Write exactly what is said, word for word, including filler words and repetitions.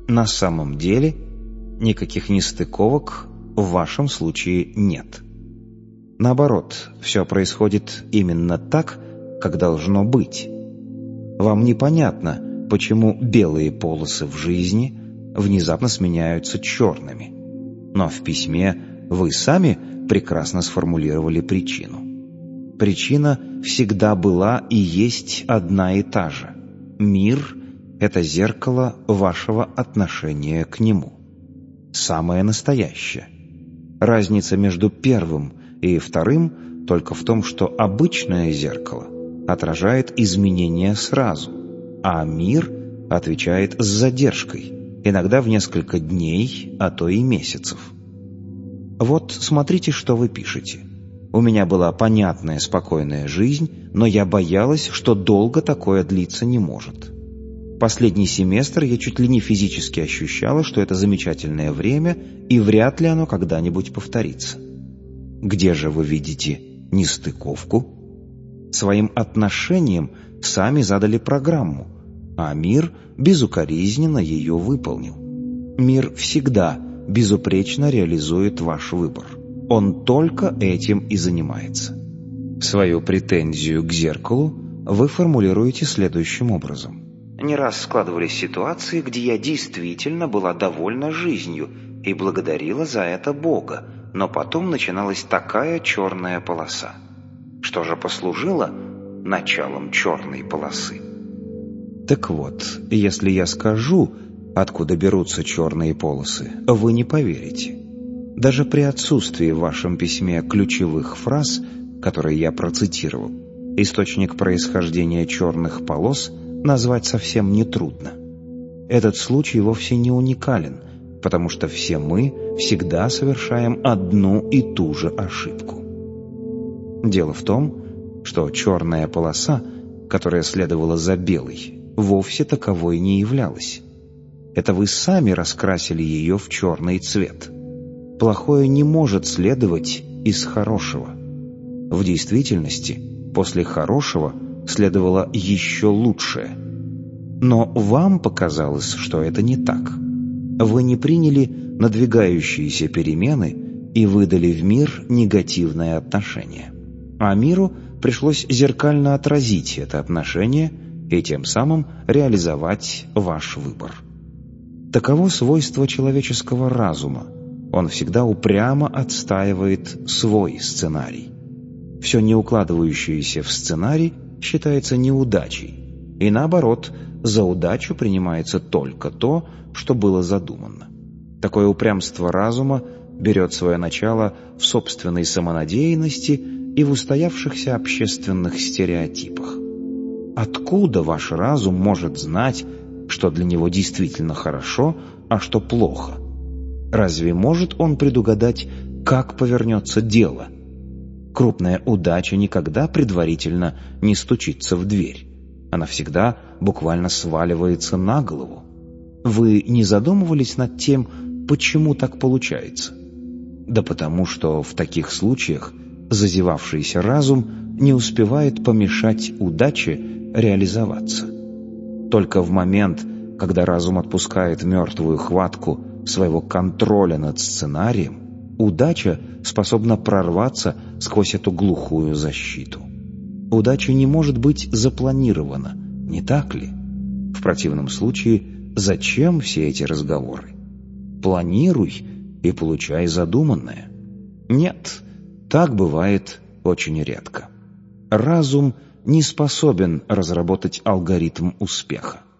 На самом деле никаких нестыковок в вашем случае нет. Наоборот, все происходит именно так, как должно быть. Вам непонятно, почему белые полосы в жизни внезапно сменяются черными. Но в письме вы сами прекрасно сформулировали причину. Причина всегда была и есть одна и та же. Мир — это зеркало вашего отношения к нему. Самое настоящее. Разница между первым и вторым только в том, что обычное зеркало отражает изменения сразу, а мир отвечает с задержкой, иногда в несколько дней, а то и месяцев. Вот смотрите, что вы пишете. У меня была понятная, спокойная жизнь, но я боялась, что долго такое длиться не может. Последний семестр я чуть ли не физически ощущала, что это замечательное время, и вряд ли оно когда-нибудь повторится. Где же вы видите нестыковку? Своим отношением сами задали программу, а мир безукоризненно ее выполнил. Мир всегда безупречно реализует ваш выбор. Он только этим и занимается. Свою претензию к зеркалу вы формулируете следующим образом. Не раз складывались ситуации, где я действительно была довольна жизнью и благодарила за это Бога, но потом начиналась такая черная полоса. Что же послужило началом черной полосы? Так вот, если я скажу, откуда берутся черные полосы, вы не поверите. Даже при отсутствии в вашем письме ключевых фраз, которые я процитировал, источник происхождения черных полос назвать совсем нетрудно. Этот случай вовсе не уникален, потому что все мы всегда совершаем одну и ту же ошибку. Дело в том, что черная полоса, которая следовала за белой, вовсе таковой не являлась. Это вы сами раскрасили ее в черный цвет. Плохое не может следовать из хорошего. В действительности, после хорошего следовало еще лучшее. Но вам показалось, что это не так. Вы не приняли надвигающиеся перемены и выдали в мир негативное отношение. А миру пришлось зеркально отразить это отношение и тем самым реализовать ваш выбор. Таково свойство человеческого разума. Он всегда упрямо отстаивает свой сценарий. Все не укладывающееся в сценарий считается неудачей, и наоборот, за удачу принимается только то, что было задумано. Такое упрямство разума берет свое начало в собственной самонадеянности и в устоявшихся общественных стереотипах. Откуда ваш разум может знать, что для него действительно хорошо, а что плохо? Разве может он предугадать, как повернется дело? Крупная удача никогда предварительно не стучится в дверь. Она всегда буквально сваливается на голову. Вы не задумывались над тем, почему так получается? Да потому что в таких случаях зазевавшийся разум не успевает помешать удаче реализоваться. Только в момент, когда разум отпускает мертвую хватку своего контроля над сценарием, удача способна прорваться сквозь эту глухую защиту. Удача не может быть запланирована, не так ли? В противном случае, зачем все эти разговоры? Планируй и получай задуманное. Нет, так бывает очень редко. Разум не способен разработать алгоритм успеха.